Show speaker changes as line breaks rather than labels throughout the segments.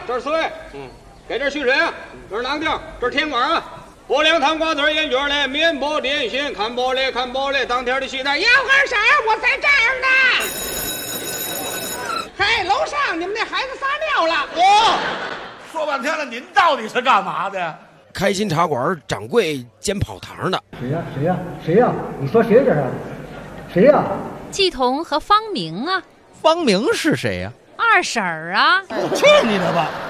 这是水，给这蓄水啊，这是囊丁，这是甜瓜啊。薄凉糖瓜子烟卷嘞，面包点心，看包嘞，当天的西单
杨二婶，我在这儿呢。嘿，楼上你们那孩子撒尿了。
说半天了，您到底是干嘛的？
开心茶馆掌柜兼跑堂的。
谁呀？你说谁这是？谁呀？
季彤和方明啊。
方明是谁呀？
二婶儿啊。
去你的吧！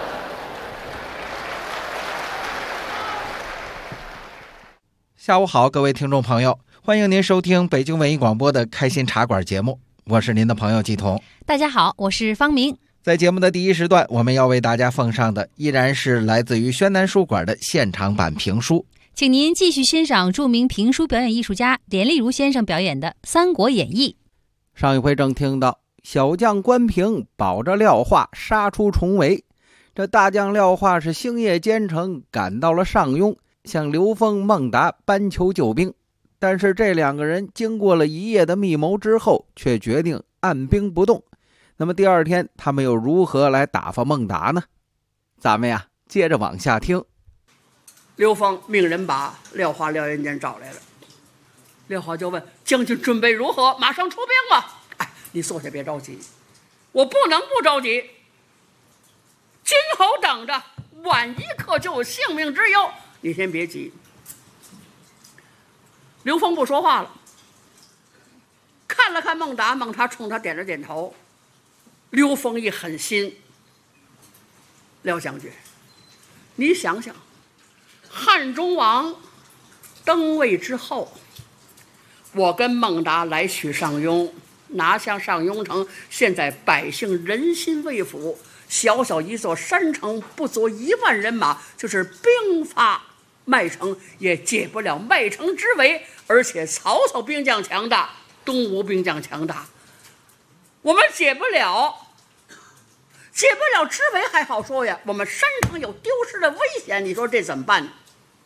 下午好，各位听众朋友，欢迎您收听北京文艺广播的开心茶馆节目，我是您的朋友季彤。
大家好，我是方明。
在节目的第一时段，我们要为大家奉上的依然是来自于宣南书馆的现场版评书，
请您继续欣赏著名评书表演艺术家连丽如先生表演的《三国演义》。
上一回正听到小将关平保着廖化杀出重围，这大将廖化是星夜兼程赶到了上庸，向刘封、孟达搬求救兵，但是这两个人经过了一夜的密谋之后，却决定按兵不动。那么第二天他们又如何来打发孟达呢？咱们接着往下听。
刘封命人把廖化、廖元简找来了。廖化就问将军准备如何，马上出兵吗？你坐下别着急，我不能不着急。今后等着，晚一刻就有性命之忧，你先别急。刘封不说话了，看了看孟达，孟达冲他点了点头。刘封一狠心，廖将军，你想想，汉中王登位之后，我跟孟达来取上庸，拿下上庸城，现在百姓人心未服，小小一座山城不足1万人马，就是兵发麦城也解不了麦城之围，而且曹操兵将强大，东吴兵将强大，我们解不了之围还好说呀，我们山城有丢失的危险，你说这怎么办呢？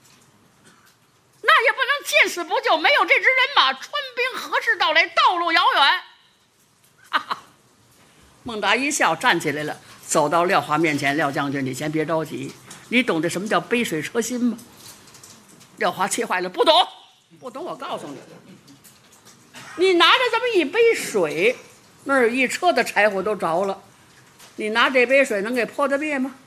那也不能见死不救，没有这支人马，春兵何时到来？道路遥远。哈哈，孟达一笑，站起来了，走到廖化面前。廖将军，你先别着急，你懂得什么叫杯水车薪吗？廖化气坏了，不懂，我告诉你，你拿着这么一杯水，那儿一车的柴火都着了，你拿这杯水能给泼得灭吗？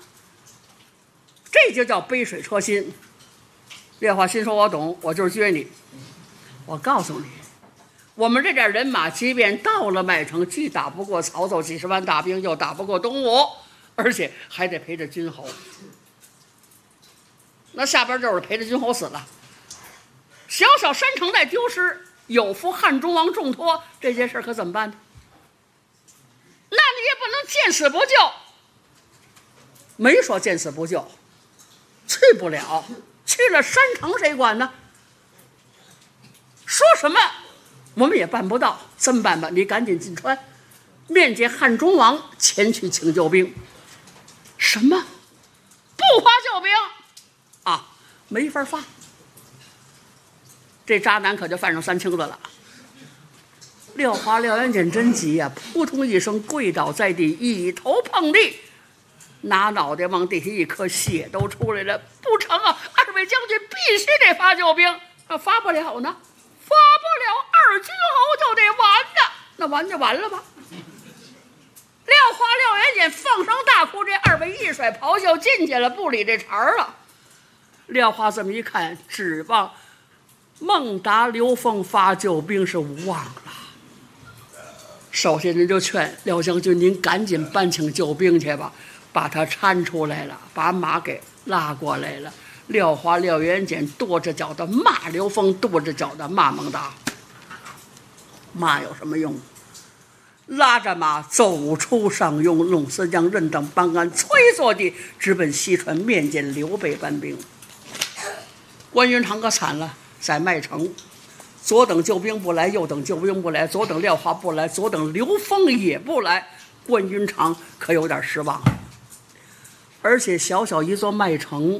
这就叫杯水车薪。廖化心说我懂，我就是撅你。我告诉你，我们这点人马即便到了麦城，既打不过曹操几10万大兵，又打不过东吴，而且还得陪着君侯。那下边就是陪着君侯死了，小小山城再丢失，有负汉中王重托，这件事可怎么办呢？那你也不能见死不救。没说见死不救，去不了，去了山城谁管呢？说什么我们也办不到。这么办吧，你赶紧进川，面见汉中王，前去请救兵。什么？不发救兵啊？没法发。这渣男可就犯上3清子了。廖化、廖元简真急呀，扑通一声跪倒在地，一头碰地，拿脑袋往地下一磕，血都出来了。不成啊，二位将军必须得发救兵。发不了呢，发不了，二军侯就得完呢。那完就完了吧。廖化、廖元简放声大哭，这2位一甩袍袖进去了，不理这茬了。廖化这么一看，指望孟达、刘封发救兵是无望了。首先人就劝廖将军，您赶紧搬请救兵去吧，把他搀出来了，把马给拉过来了。廖化、廖元简跺着脚的骂刘封，跺着脚的骂孟达。骂有什么用？拉着马走出上庸，陇司将任等班安催坐地，直奔西川面见刘备搬兵。关云长可惨了，在麦城左等救兵不来，右等救兵不来，左等廖化不来，左等刘封也不来，关云长可有点失望。而且小小一座麦城，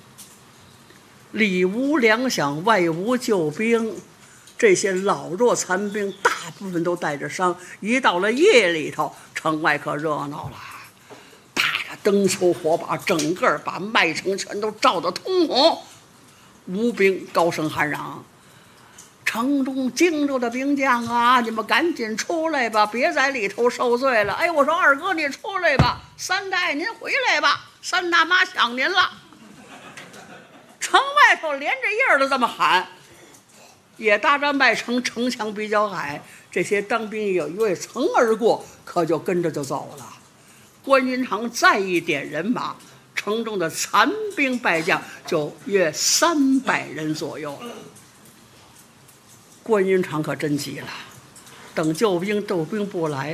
里无粮饷，外无救兵，这些老弱残兵大部分都带着伤，一到了夜里头，城外可热闹了，打着灯球火把，整个把麦城全都照得通红。吴兵高声喊嚷：“城中荆州的兵将啊，你们赶紧出来吧，别在里头受罪了。”哎，我说二哥你出来吧，三代您回来吧，三大妈想您了。城外头连着夜的这么喊，也搭着麦城城墙比较矮，这些当兵有一位层而过，可就跟着就走了。关云长再一点人马，城中的残兵败将就约300人左右了。关云长可真急了，等救兵斗兵不来，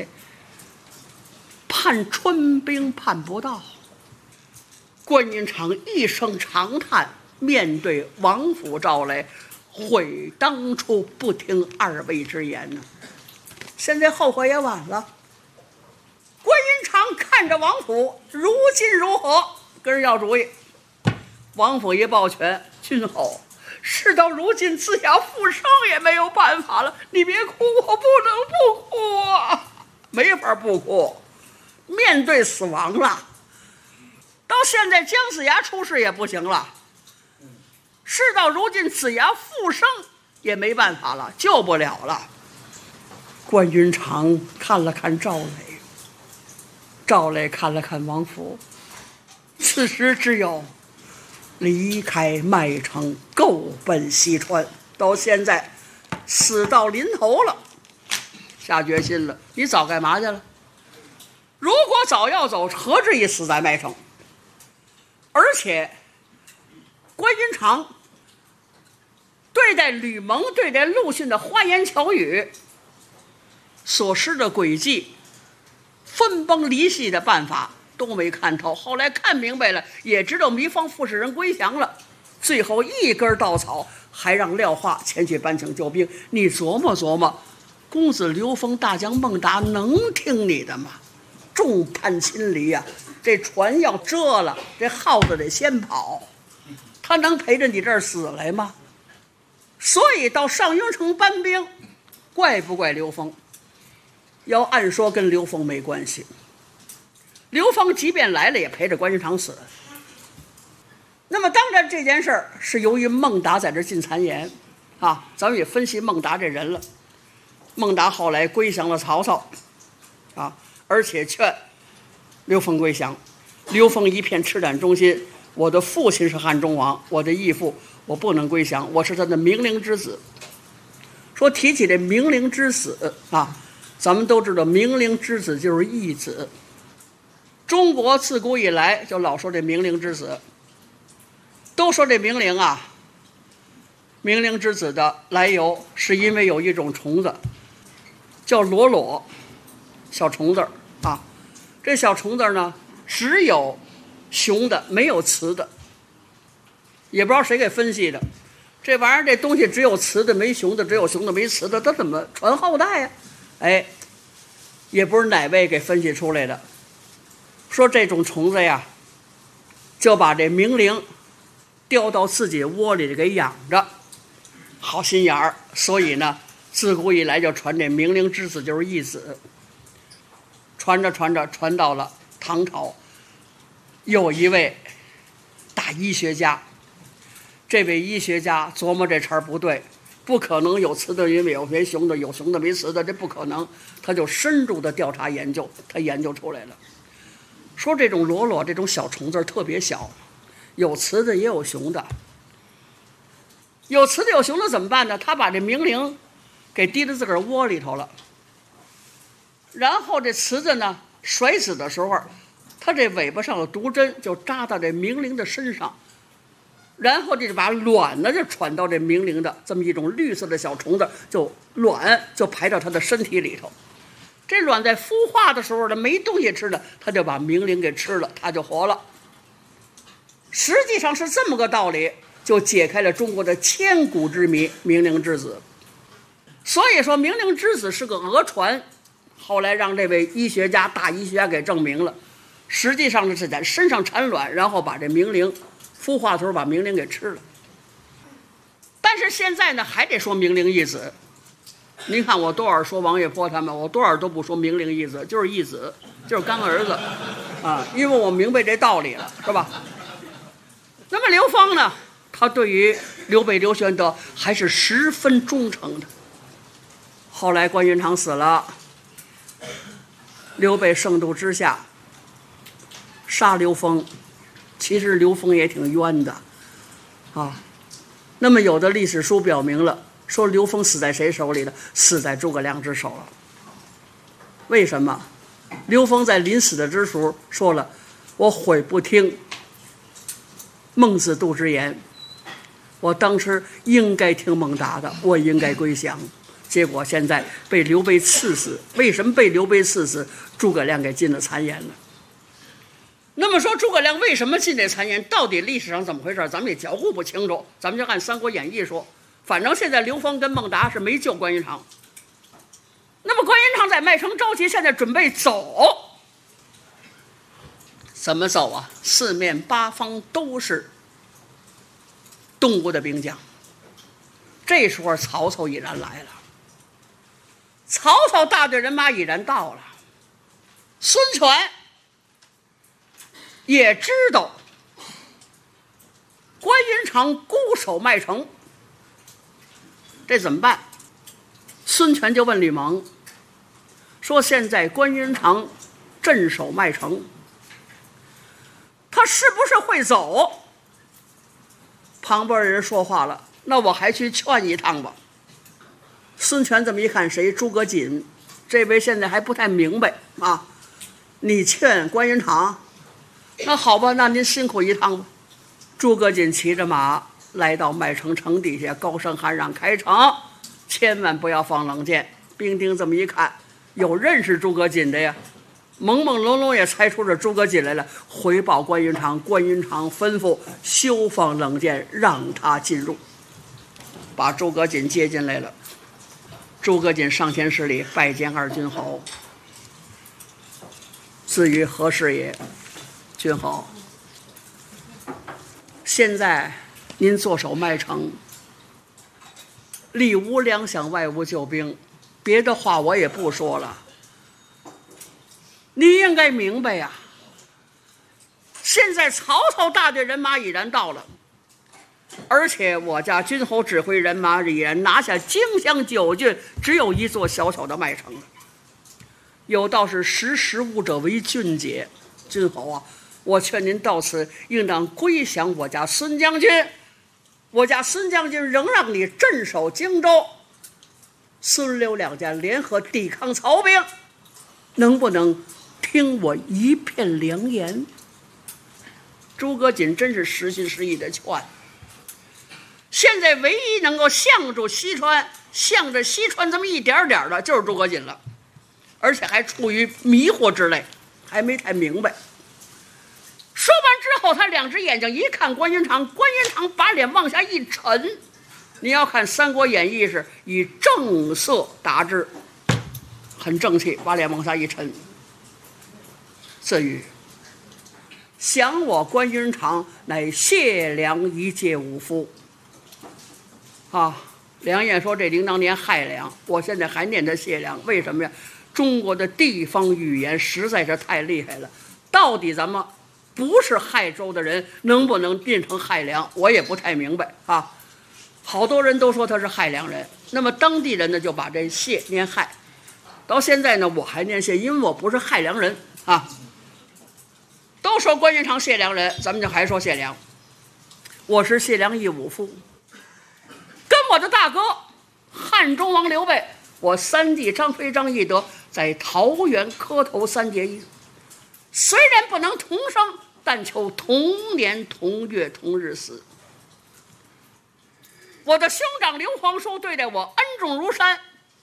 盼春兵盼不到。关云长一声长叹，面对王府赵雷，悔当初不听二位之言呢。现在后悔也晚了。关云长看着王府如今如何，跟人要主意。王府一抱拳：“君后，事到如今，自小复生也没有办法了。你别哭，我不能不哭啊，没法不哭。面对死亡了，到现在姜子牙出事也不行了。事到如今，子牙复生也没办法了，救不了了。”关云长看了看赵磊，赵磊看了看王府，此时只有离开麦城，够奔西川。到现在死到临头了，下决心了。你早干嘛去了？如果早要走，何至于死在麦城？而且关云长对待吕蒙、对待陆逊的花言巧语所施的诡计，分崩离析的办法都没看透。后来看明白了，也知道糜芳傅士仁归降了，最后一根稻草还让廖化前去搬请救兵。你琢磨琢磨，公子刘封、大将孟达能听你的吗？众叛亲离呀，这船要遮了，这耗子得先跑，他能陪着你这儿死来吗？所以到上庸城搬兵，怪不怪刘封？要按说跟刘封没关系，刘封即便来了也陪着关云长死。那么当然这件事儿是由于孟达在这进谗言啊，咱们也分析孟达这人了。孟达后来归降了曹操啊，而且劝刘封归降。刘封一片赤胆忠心，我的父亲是汉中王，我的义父我不能归降，我是他的明灵之子。说提起这明灵之子啊，咱们都知道明灵之子就是义子。中国自古以来就老说这明灵之子，都说这明灵啊，明灵之子的来由是因为有一种虫子叫裸裸小虫子啊，这小虫子呢只有雄的没有雌的，也不知道谁给分析的，这玩意儿这东西只有雌的没雄的，只有雄的没雌的，它怎么传后代呀？哎，也不是哪位给分析出来的，说这种虫子呀就把这明灵叼到自己窝里给养着，好心眼儿，所以呢自古以来就传这明灵之子就是义子。传着传着传到了唐朝，有一位大医学家，这位医学家琢磨这茬儿不对，不可能有雌的没有没雄的，有雄的没雌的，这不可能。他就深入的调查研究，他研究出来了，说这种裸裸这种小虫子特别小，有雌的也有雄的。有雌的有雄的怎么办呢？他把这明灵给滴到自个儿窝里头了，然后这雌子呢甩死的时候，他这尾巴上的毒针就扎到这明灵的身上，然后这把卵呢就传到这明灵的这么一种绿色的小虫子，就卵就排到他的身体里头。这卵在孵化的时候呢没东西吃的，他就把明灵给吃了，他就活了。实际上是这么个道理，就解开了中国的千古之谜明灵之子。所以说明灵之子是个讹传，后来让这位医学家大医学家给证明了，实际上是在身上产卵，然后把这明灵孵化的时候把明灵给吃了。但是现在呢还得说明灵义子。您看我多少说王月波他们，我多少都不说明灵义子，就是义子，就是干儿子。 啊，因为我明白这道理了，是吧？那么刘芳呢，他对于刘备刘玄德还是十分忠诚的。后来关云长死了，刘备盛怒之下杀刘封，其实刘封也挺冤的啊。那么有的历史书表明了，说刘封死在谁手里了？死在诸葛亮之手了。为什么？刘封在临死的之时说了：“我悔不听孟子杜之言，我当时应该听孟达的，我应该归降。结果现在被刘备刺死。为什么被刘备刺死？诸葛亮给进了谗言了。那么说诸葛亮为什么进这谗言？到底历史上怎么回事？咱们也搅和不清楚。咱们就按《三国演义》说，反正现在刘封跟孟达是没救关云长。那么关云长在麦城着急，现在准备走。怎么走啊？四面八方都是东吴的兵将。这时候曹操已然来了，曹操大队人马已然到了。孙权也知道关云长固守麦城，这怎么办？孙权就问吕蒙说：“现在关云长镇守麦城，他是不是会走？”旁边人说话了：“那我还去劝一趟吧。”孙权这么一看，谁？诸葛瑾，这位现在还不太明白啊。你劝关云长，那好吧，那您辛苦一趟吧。诸葛瑾骑着马来到麦城城底下，高声喊嚷：“开城，千万不要放冷箭！”兵丁这么一看，有认识诸葛瑾的呀，朦朦胧胧也猜出这诸葛瑾来了，回报关云长。关云长吩咐休放冷箭，让他进入，把诸葛瑾接进来了。诸葛瑾上前施礼，拜见二军侯。自于何事也？君侯，现在您坐守麦城，里无粮饷，外无救兵，别的话我也不说了。你应该明白呀，现在曹操大队人马已然到了，而且我家君侯指挥人马已然拿下荆襄9郡，只有一座小小的麦城了。有道是识时务者为俊杰，君侯啊，我劝您到此应当归降我家孙将军。我家孙将军仍让你镇守荆州，孙刘两家联合抵抗曹兵，能不能听我一片良言？诸葛瑾真是实心实意的劝。现在唯一能够向着西川这么一点点的，就是诸葛瑾了，而且还处于迷惑之内，还没太明白。说完之后，他两只眼睛一看关云长，关云长把脸往下一沉。你要看《三国演义》是以正色答之，很正气，把脸往下一沉。自语：“降我关云长，乃谢良一介武夫。”啊，梁燕说这铃铛念害良，我现在还念他谢良，为什么呀？中国的地方语言实在是太厉害了，到底咱们不是害州的人能不能变成害良，我也不太明白啊。好多人都说他是害良人，那么当地人呢就把这谢念害，到现在呢我还念谢，因为我不是害良人啊。都说关云长谢良人，咱们就还说谢良。我是谢良一武夫，跟我的大哥汉中王刘备，我三弟张飞、张翼德在桃园磕头3结义，虽然不能同生，但求同年同月同日死。我的兄长刘皇叔对待我恩重如山，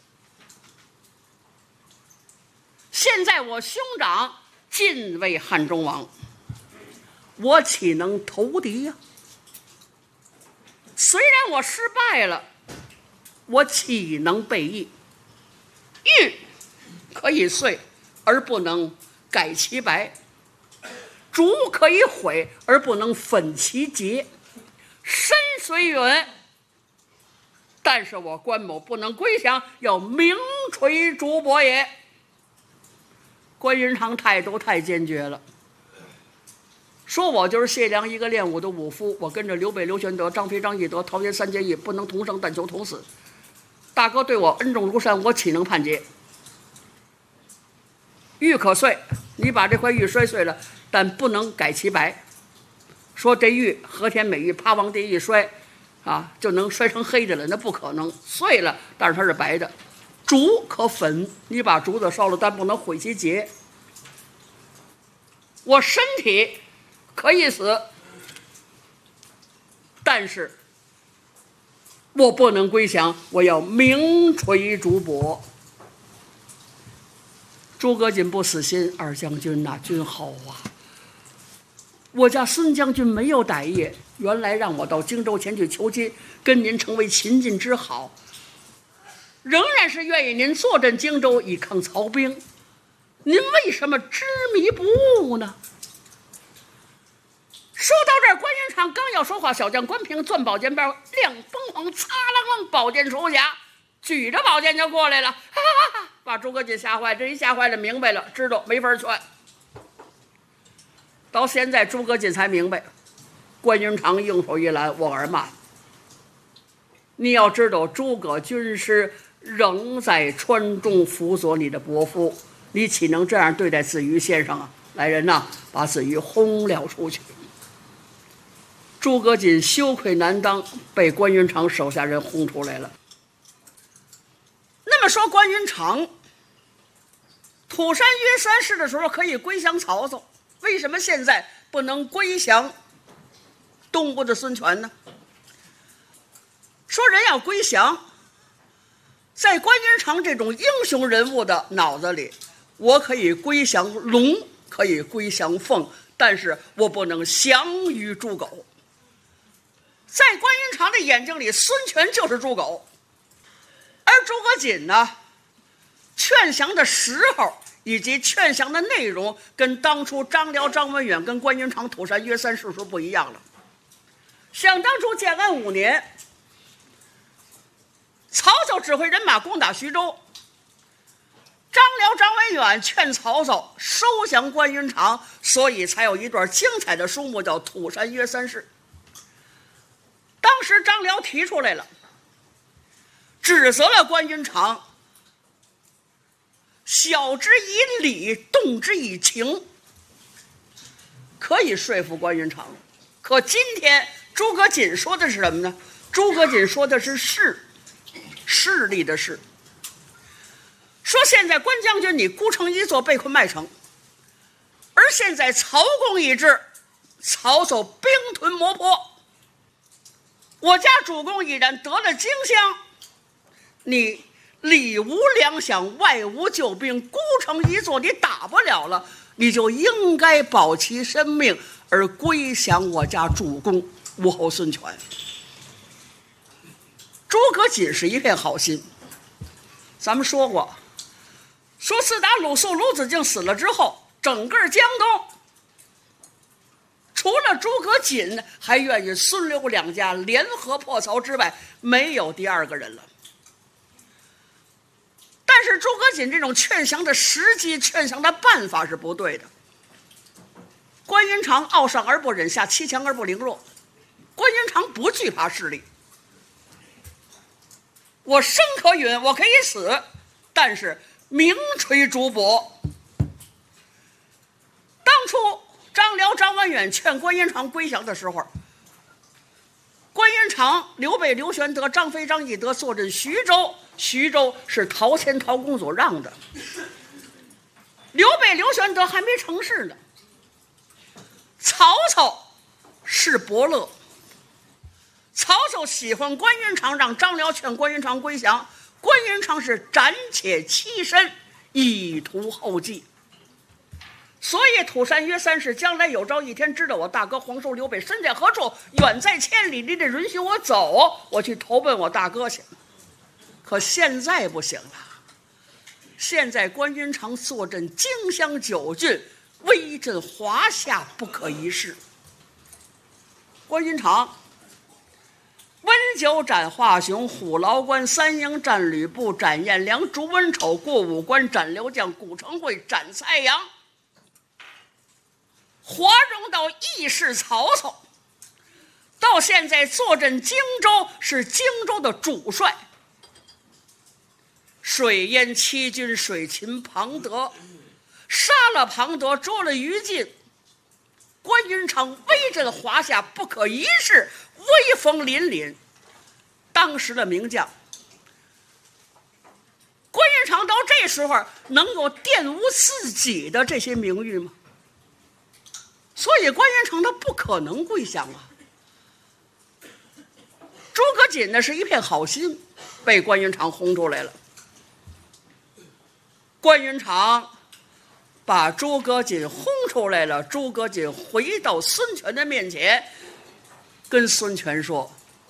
现在我兄长进位汉中王，我岂能投敌呀？虽然我失败了，我岂能背义？玉可以碎，而不能改其白；竹可以毁，而不能粉其节。身虽远，但是我关某不能归降，要名垂竹帛也。关云长态度太坚决了， 说我就是谢良一个练武的武夫，我跟着刘备、刘玄德、张飞、张翼德、陶渊三结义，不能同生，但求同死。大哥对我恩重如山，我岂能叛节？玉可碎，你把这块玉摔碎了，但不能改其白。说这玉和田美玉趴往地一摔，就能摔成黑的了，那不可能。碎了，但是它是白的。竹可粉，你把竹子烧了，但不能毁其节。我身体可以死，但是我不能归降，我要名垂竹帛。诸葛瑾不死心，二将军呐，君好啊！我家孙将军没有歹意，原来让我到荆州前去求亲，跟您成为秦晋之好，仍然是愿意您坐镇荆州以抗曹兵。您为什么执迷不悟呢？说到这儿，关云长刚要说话，小将关平攥宝剑包，亮疯狂，擦啷啷，宝剑出匣，举着宝剑就过来了，把诸葛瑾吓坏。这一吓坏了，明白了，知道没法劝。到现在，诸葛瑾才明白，关云长应手一拦，我儿慢。你要知道，诸葛军师仍在川中辅佐你的伯父，你岂能这样对待子瑜先生啊？来人呐，把子瑜轰了出去。诸葛瑾羞愧难当，被关云长手下人轰出来了。那么说，关云长土山约三世的时候可以归降曹操，为什么现在不能归降东部的孙权呢？说人要归降，在关云长这种英雄人物的脑子里，我可以归降龙，可以归降凤，但是我不能降于猪狗。在关云长的眼睛里，孙权就是猪狗，而诸葛瑾呢，劝降的时候以及劝降的内容跟当初张辽、张文远跟关云长土山约三世时不一样了。想当初建安5年，曹操指挥人马攻打徐州，张辽、张文远劝曹操收降关云长，所以才有一段精彩的书目叫土山约三世。当时张辽提出来了，指责了关云长晓之以理，动之以情，可以说服关云长。可今天诸葛瑾说的是什么呢？诸葛瑾说的是势力的势，说现在关将军你孤城一座，被困麦城，而现在曹公已至，曹操兵屯磨坡，我家主公已然得了荆襄，你里无粮饷，外无救兵，孤城一座，你打不了了，你就应该保其生命而归降我家主公吴侯孙权。诸葛瑾是一片好心，咱们说过，说自打鲁肃、鲁子敬死了之后，整个江东除了诸葛瑾还愿意孙刘两家联合破曹之外，没有第二个人了。但是诸葛瑾这种劝降的时机、劝降的办法是不对的。关云长傲上而不忍下，欺强而不凌弱。关云长不惧怕势力，我生可允，我可以死，但是名垂竹帛。当初张辽、张文远劝关云长归降的时候，关云长、刘备、刘玄德、张飞、张翼德坐镇徐州，徐州是陶谦、陶公所让的。刘备、刘玄德还没成事呢。曹操是伯乐，曹操喜欢关云长，让张辽劝关云长归降，关云长是暂且欺身，以图后继。所以土山约三世将来有朝一天知道我大哥黄收刘备身在何处，远在千里，你得允许我走，我去投奔我大哥去。可现在不行了，现在关云长坐镇荆襄9郡，威震华夏，不可一世。关云长温酒斩华雄，虎牢关三英战吕布，斩颜良，诛文丑，过五关斩刘将，古城会斩蔡阳。 华容道义士曹操，到现在坐镇荆州，是荆州的主帅。水淹七军，水擒庞德，杀了庞德，捉了于禁。关云长威震华夏，不可一世，威风凛凛。当时的名将关云长到这时候能有玷污自己的这些名誉吗？所以关云长他不可能跪降啊。诸葛瑾呢是一片好心，被关云长轰出来了。关云长把诸葛瑾轰出来了，诸葛瑾回到孙权的面前，跟孙权说：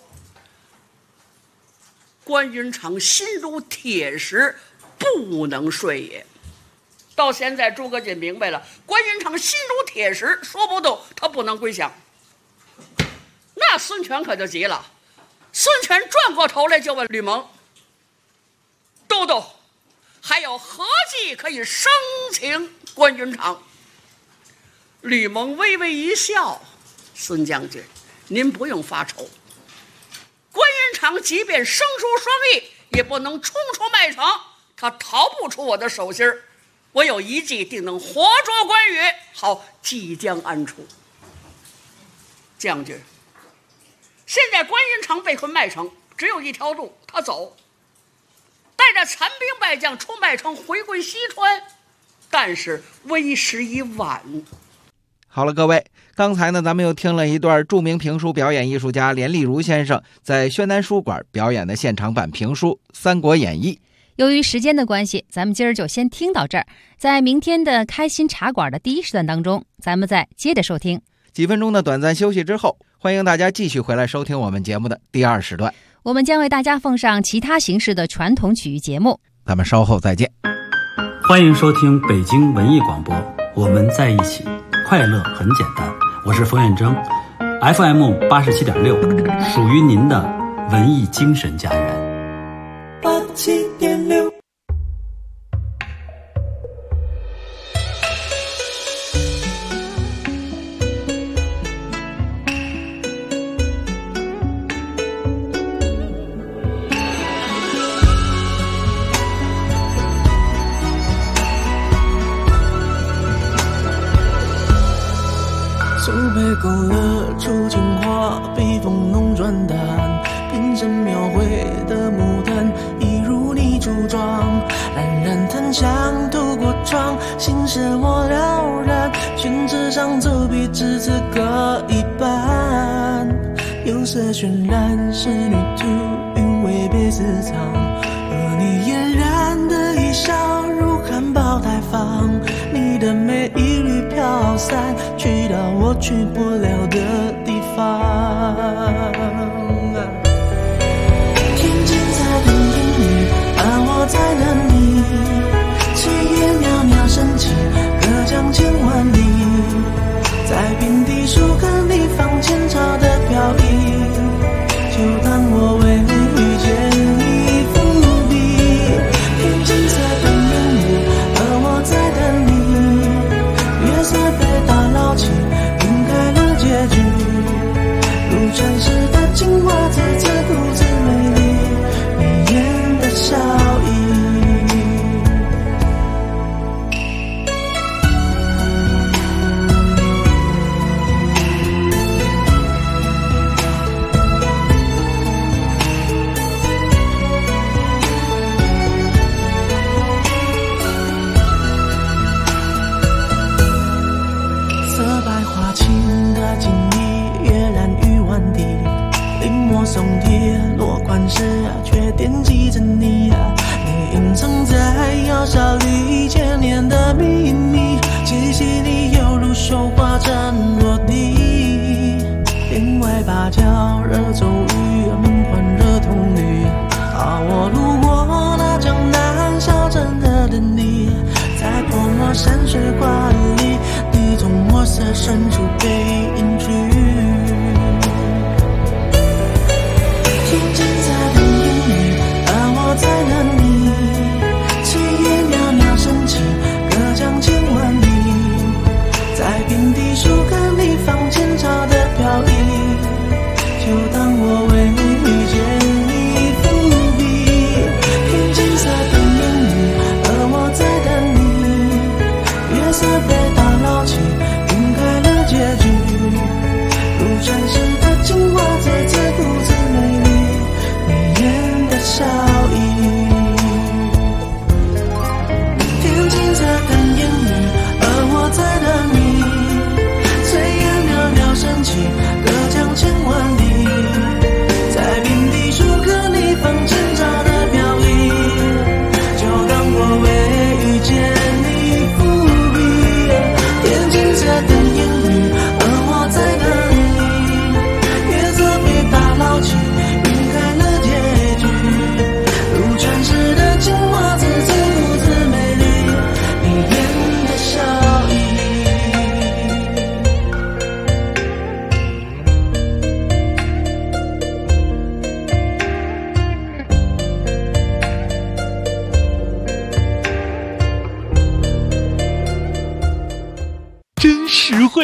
关云长心如铁石，不能睡也。到现在诸葛瑾明白了，关云长心如铁石，说不动，他不能归降。那孙权可就急了，孙权转过头来就问吕蒙：都督，还有何计可以生擒关云长？吕蒙微微一笑：孙将军，您不用发愁，关云长即便生疏双翼，也不能冲出麦城，他逃不出我的手心儿。我有一计，定能活捉关羽，好即将安出。将军，现在关云长被困麦城，只有一条路，他走，带着残兵败将出麦城，回归西川，但是为时已晚。
好了，各位，刚才呢，咱们又听了一段著名评书表演艺术家连丽如先生在宣南书馆表演的现场版评书《三国演义》。
由于时间的关系，咱们今儿就先听到这儿。在明天的开心茶馆的第一时段当中，咱们再接着收听。
几分钟的短暂休息之后，欢迎大家继续回来收听我们节目的第二时段。
我们将为大家奉上其他形式的传统曲艺节目。
咱们稍后再见。
欢迎收听北京文艺广播，我们在一起，快乐很简单。我是冯远征 ，FM 87.6，属于您的文艺精神家园。
87.6。
苏北勾勒出情话，笔锋浓转淡，平生描绘的牡丹，一如你梳妆，冉冉檀香透过窗，心事我了然，宣纸上走笔只字各一半，釉色渲染仕女图，韵味被私藏，而你嫣然的一笑如含苞待放，你的美一缕飘散，去到我去不了的地方。天际在等阴雨，而我在等你，炊烟袅袅升起，隔江千万里，在平地树根里放前朝的飘逸，就当我为你遇见你伏笔。天际在等阴雨，而我在等你，月色被打捞起，晕开了结局，如传世的青花瓷，自顾自美丽，眉眼的笑意。松铁落款时却惦记着你你隐藏在窑烧里千年的秘密，气息里犹如绣花针落地，天外芭蕉惹骤雨，梦幻惹童女，我路过那江南小镇的等你，在泼墨山水画里，你从墨色深处被隐去。天际在等阴雨，而我在等你，炊烟袅袅升起，隔江千万里，在平地树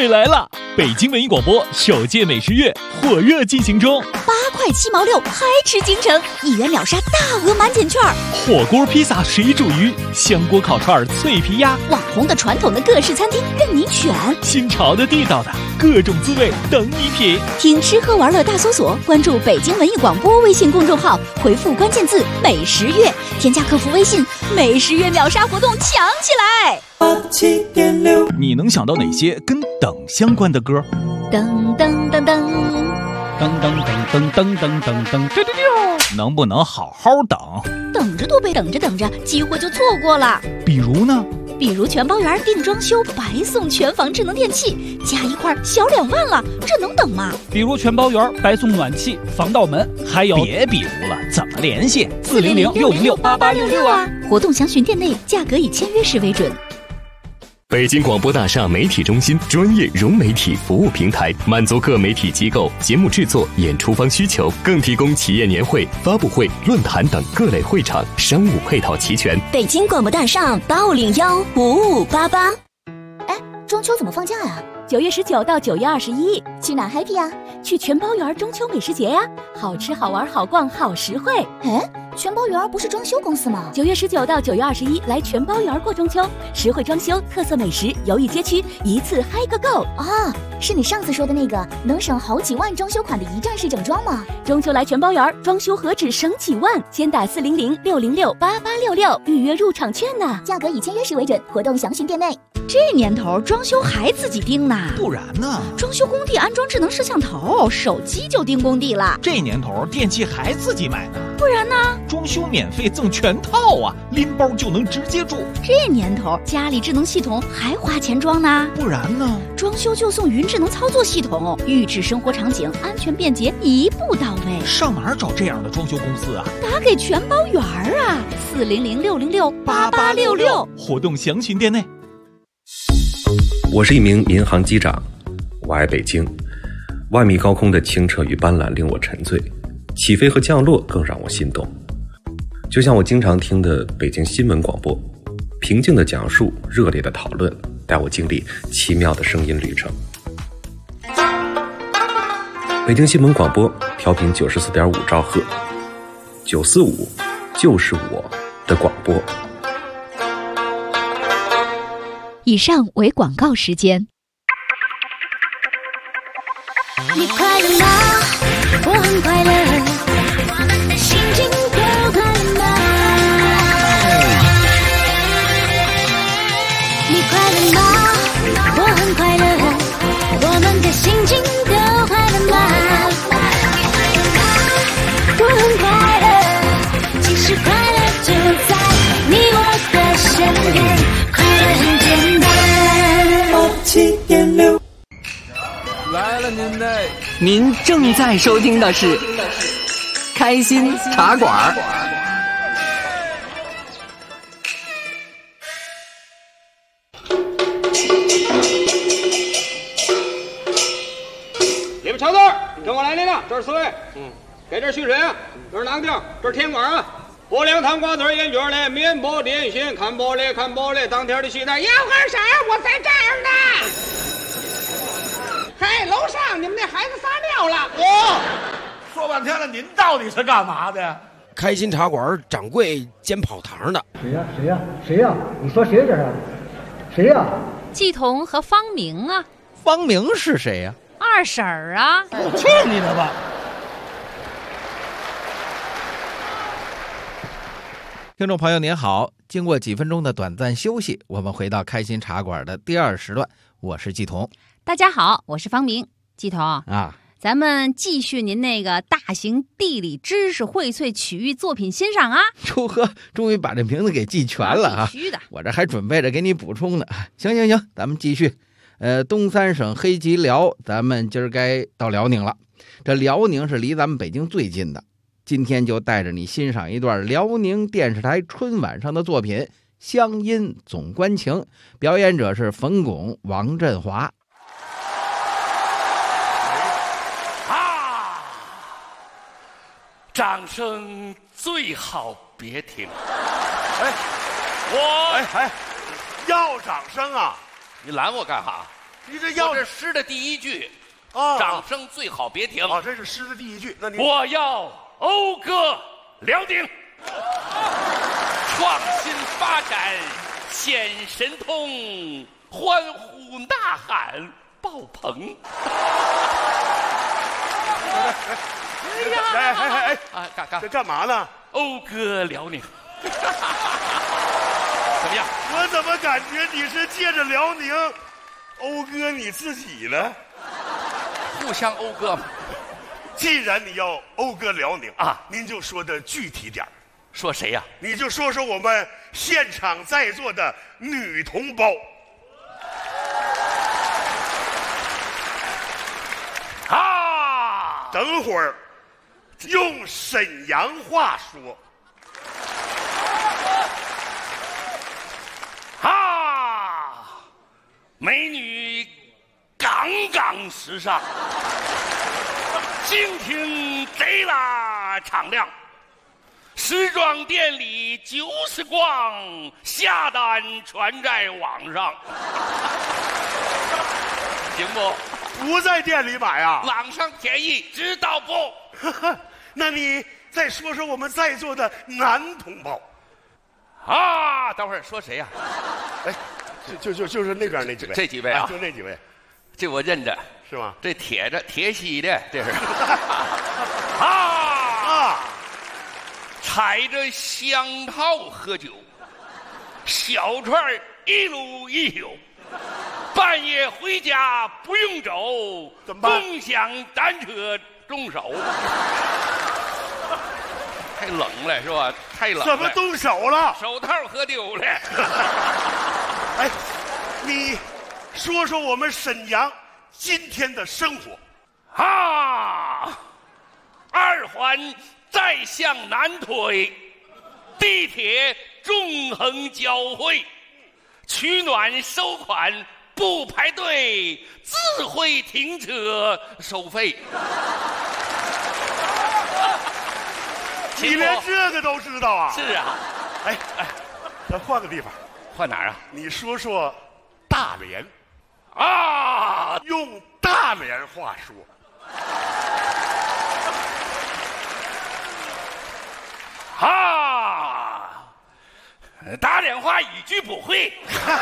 会来了！北京文艺广播首届美食月火热进行中
，8块7毛6，嗨吃京城，1元秒杀大额满减券，
火锅、披萨、水煮鱼、香锅烤串、脆皮鸭，
网红的、传统的各式餐厅任你选，
新潮的、地道的各种滋味等你品。
听吃喝玩乐大搜索，关注北京文艺广播微信公众号，回复关键字美食月，添加客服微信，美食月秒杀活动抢起来！87.6，
你能想到哪些跟等相关的歌？
噔噔噔噔
噔噔噔噔噔噔噔噔，能不能好好等？
等着都被等着，机会就错过了。
比如呢？
比如全包园定装修，白送全房智能电器，加一块小2万了，这能等吗？
比如全包园白送暖气、防盗门，还有
别比如了，怎么联系
？400-606-8866啊！活动详询店内，价格以签约时为准。
北京广播大厦媒体中心专业融媒体服务平台，满足各媒体机构节目制作、演出方需求，更提供企业年会、发布会、论坛等各类会场，商务配套齐全。
北京广播大厦851-5588。哎，中秋怎么放假呀？9月19到9月21，去哪 happy 呀？去全包园中秋美食节呀，好吃好玩好逛好实惠。哎，全包园不是装修公司吗？9月19到9月21，来全包园过中秋，实惠装修、特色美食、游艺街区，一次嗨个够啊！是你上次说的那个能省好几万装修款的一站式整装吗？中秋来全包园，装修何止省几万？先打400-606-8866预约入场券呢，价格以签约时为准，活动详询店内。这年头装修还自己盯呢？
不然呢？
装修工地安装智能摄像头，手机就盯工地了。
这年头电器还自己买呢？
不然呢？
装修免费赠全套啊，拎包就能直接住。
这年头家里智能系统还花钱装呢？
不然呢？
装修就送云智能操作系统，预制生活场景，安全便捷，一步到位。
上哪儿找这样的装修公司啊？
打给全包园啊，400-606-8866，
活动详询店内。
我是一名民航机长，我爱北京。万米高空的清澈与斑斓令我沉醉，起飞和降落更让我心动。就像我经常听的北京新闻广播，平静的讲述，热烈的讨论，带我经历奇妙的声音旅程。北京新闻广播调频94.5兆赫，945就是我的广播。
以上为广告时间。
你快乐吗？我很快乐，我们的心情都快乐吗？你快乐吗？我很快乐，我们的心情都快乐吗？我很快乐，其实快乐就在你我的身边，快乐很简单。87.6。
来了您正在收听的是开心茶馆。
你们瞧字，跟我来领了，这是4位。给这续水啊，这是哪个地儿？这是甜馆啊。锅凉汤瓜子烟卷嘞，面包点心，看包嘞，当天的西单。
要喝啥？我在这儿呢。嘿，楼上你们那孩子撒尿了。
说半天了，您到底是干嘛的？
开心茶馆掌柜兼跑堂的。
谁呀？你说谁这是？谁呀？
季彤和方明啊。
方明是谁呀？
二婶儿啊。
去你的吧！
听众朋友您好，经过几分钟的短暂休息，我们回到开心茶馆的第2时段，我是季彤。
大家好，我是方明。季彤
啊，
咱们继续您那个大型地理知识荟萃曲艺作品欣赏啊！
终于把这名字给记全了啊！
必须的，
我这还准备着给你补充呢。行，咱们继续。东三省黑吉辽，咱们今儿该到辽宁了。这辽宁是离咱们北京最近的，今天就带着你欣赏一段辽宁电视台春晚上的作品《乡音总关情》，表演者是冯巩、王振华。
掌声最好别停。
要掌声啊！你拦我干哈？ 你这要
这诗的第一句，掌声最好别停。
这是诗的第一句。那你
我要讴歌辽宁，创新发展显神通，欢呼呐喊爆棚。
哎，
这
干嘛呢？
讴歌辽宁。怎么样？
我怎么感觉你是借着辽宁讴歌你自己呢？
互相讴歌嘛。
既然你要讴歌辽宁您就说的具体点。
说谁呀？
你就说说我们现场在座的女同胞。等会儿用沈阳话说。
美女杠杠时尚，蜻蜓贼拉敞亮，时装店里就是逛，下单全在网上。行不？
不在店里买啊？
网上便宜，知道不？
那你再说说我们在座的男同胞。
等会儿说谁呀？
就是那边那几位，
这几位啊，
就那几位，
这我认着，
是吗？
这铁西的，这是踩着香桃喝酒，小串一撸一宿，半夜回家不用走，
怎么办？
共享单车动手。太冷了是吧？太冷了。
怎么动手了？
手套喝丢了。
哎，你说说我们沈阳今天的生活。
二环再向南推，地铁纵横交汇，取暖收款不排队，智慧停车收费。
你连这个都知道啊？
是啊。
哎，咱换个地方。
换哪儿啊？
你说说大连。用大连话说。
大连话一句不会。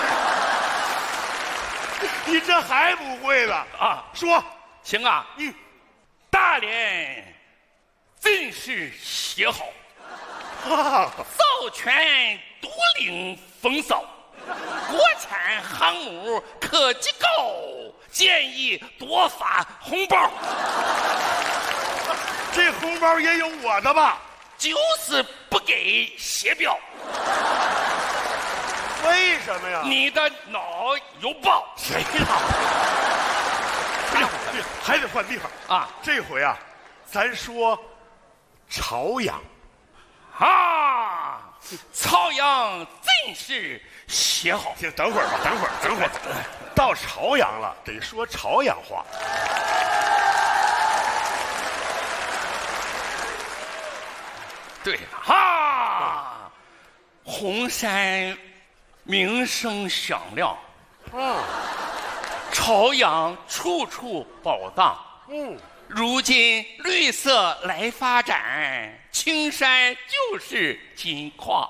你这还不会了说。
行啊。大连真是写好，造船独领风骚，国产航母科技高，建议多发红包。
这红包也有我的吧？
就是不给写标。
为什么呀？
你的脑有包。
谁呀？还得换地方这回咱说朝阳。朝阳真是写好。 行，等会儿吧，等会儿。到朝阳了，得说朝阳话。
对，红山名声响亮，朝阳处处宝藏。如今绿色来发展，青山就是金矿。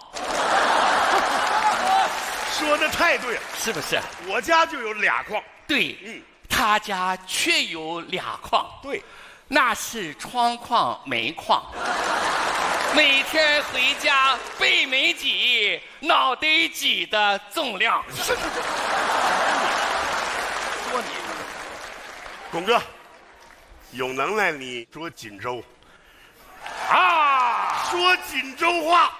说的太对了，
是不是？
我家就有俩矿。
对，他家却有俩矿。
对，
那是窗矿、煤矿。每天回家被煤挤，脑袋挤的重量。说你，
巩哥，有能耐你说锦州。说锦州话。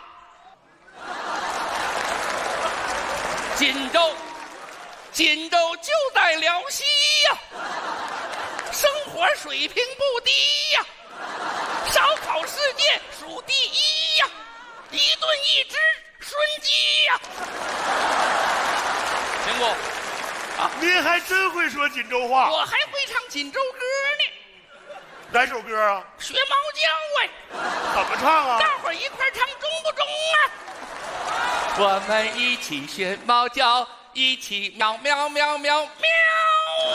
锦州就在辽西呀，生活水平不低呀，烧烤世界数第一呀，一顿一只顺鸡呀。行不？
您还真会说锦州话。
我还会唱锦州歌呢。
哪首歌啊？
学猫叫哎。
怎么唱啊？
大伙儿一块唱中不中啊？我们一起学猫叫，一起喵喵喵喵喵。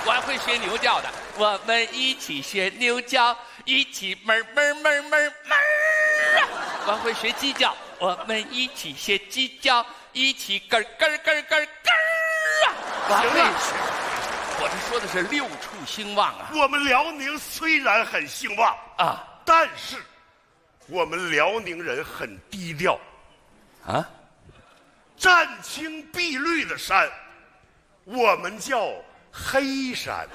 我还会学牛叫的。我们一起学牛叫，一起哞哞哞哞哞啊！我还会学鸡叫，我们一起学鸡叫，一起咯咯咯咯咯啊！我还会学。我这说的是六畜兴旺啊！
我们辽宁虽然很兴旺
啊，
但是我们辽宁人很低调
啊。
湛青碧绿的山，我们叫黑山。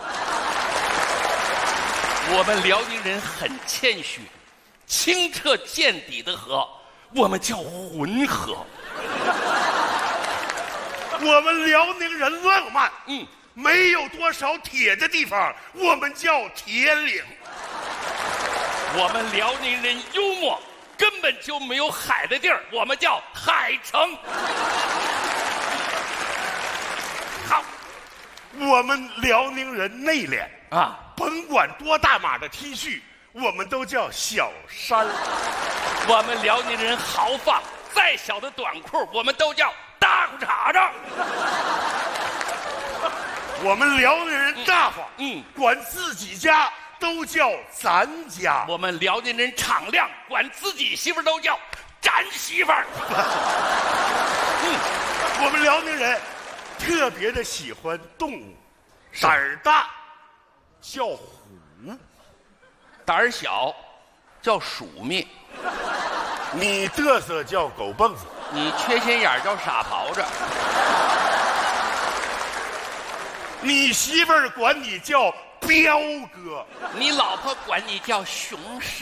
我们辽宁人很谦虚，清澈见底的河，我们叫浑河。
我们辽宁人浪漫，没有多少铁的地方，我们叫铁岭。
我们辽宁人幽默，根本就没有海的地儿，我们叫海城。
好，我们辽宁人内敛
啊，
甭管多大码的 T 恤，我们都叫小衫。
我们辽宁人豪放，再小的短裤，我们都叫大裤衩子。
我们辽宁人大方，管自己家都叫咱家。
我们辽宁人敞亮，管自己媳妇都叫咱媳妇儿。
我们辽宁人特别的喜欢动物，胆儿大叫虎，
胆儿小叫鼠灭，
你嘚瑟叫狗蹦子，
你缺心眼叫傻狍子。
你媳妇儿管你叫彪哥，
你老婆管你叫熊色。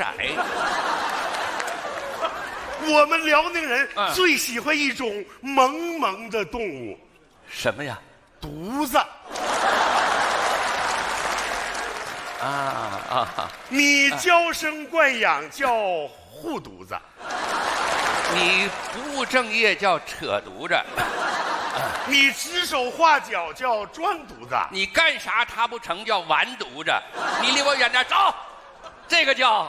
我们辽宁人最喜欢一种萌萌的动物，
什么呀？
犊子。你娇生惯养叫护犊子，
你不务正业叫扯犊子。
你指手画脚叫装犊子，
你干啥他不成叫完犊子，你离我远点走，这个叫。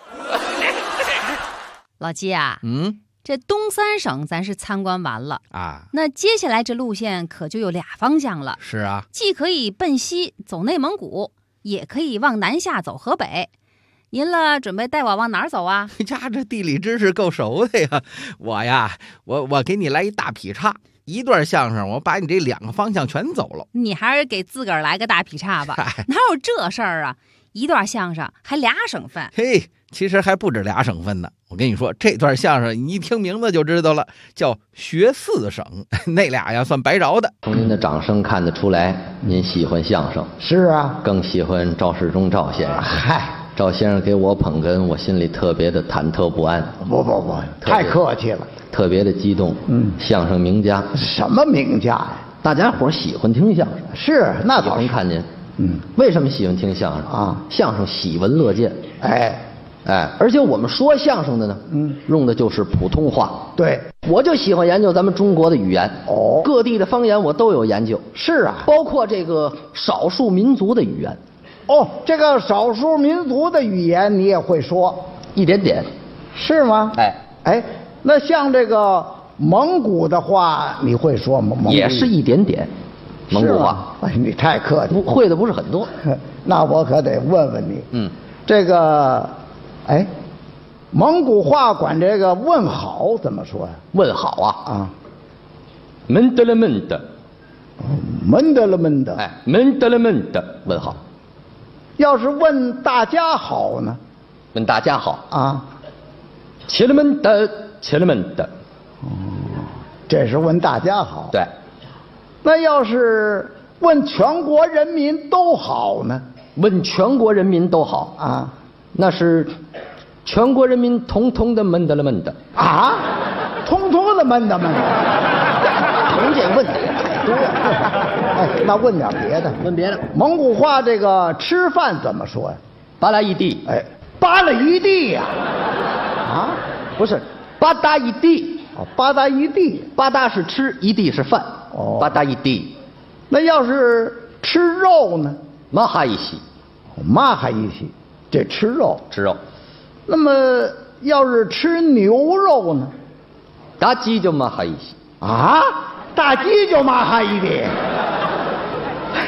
老季啊，这东三省咱是参观完了
啊，
那接下来这路线可就有俩方向了。
是啊，
既可以奔西走内蒙古，也可以往南下走河北。您了准备带我往哪儿走啊？
呀，这地理知识够熟的呀！我给你来一大劈叉，一段相声我把你这两个方向全走了。
你还是给自个儿来个大劈叉吧，哪有这事儿啊？一段相声还俩省份。
嘿，其实还不止俩省份呢。我跟你说，这段相声你一听名字就知道了，叫学四省，那俩呀算白着的。
从您的掌声看得出来，您喜欢相声。
是啊，
更喜欢赵世忠赵先生。
嗨，
赵先生给我捧哏，我心里特别的忐忑不安。
不，太客气了，
特别的激动。相声名家，
什么名家呀？
大家伙喜欢听相声。
是，那倒是。
看您，为什么喜欢听相声
啊？
相声喜闻乐见。
哎，
而且我们说相声的呢，用的就是普通话。
对，
我就喜欢研究咱们中国的语言。各地的方言我都有研究。
是啊，
包括这个少数民族的语言。
这个少数民族的语言你也会说
一点点，
是吗？哎，那像这个蒙古的话你会说吗？
也是一点点，蒙古话。
哎，你太客气，
会的不是很多。
那我可得问问你，这个，蒙古话管这个问好怎么说呀？
问好啊，门德了门的，
门德了门的，
门德了门的问好。
要是问大家好呢？
问大家好
啊，
切了门的，切了门的。
这是问大家好。
对。
那要是问全国人民都好呢？
问全国人民都好
啊，
那是全国人民统统的闷的了闷的
啊，统统的闷的闷的。
同这问题太多
了。那问点别的。
问别的。
蒙古话这个吃饭怎么说呀？
巴拉一地。
巴拉一地呀。啊，
不是，巴达一地。
巴达一地。
巴达是吃，一地是饭。巴达一地。
那要是吃肉呢？
马哈一西。
马哈一西，这吃肉。
吃肉。
那么要是吃牛肉呢？
大鸡就马哈一西。
啊，大鸡就马哈一地。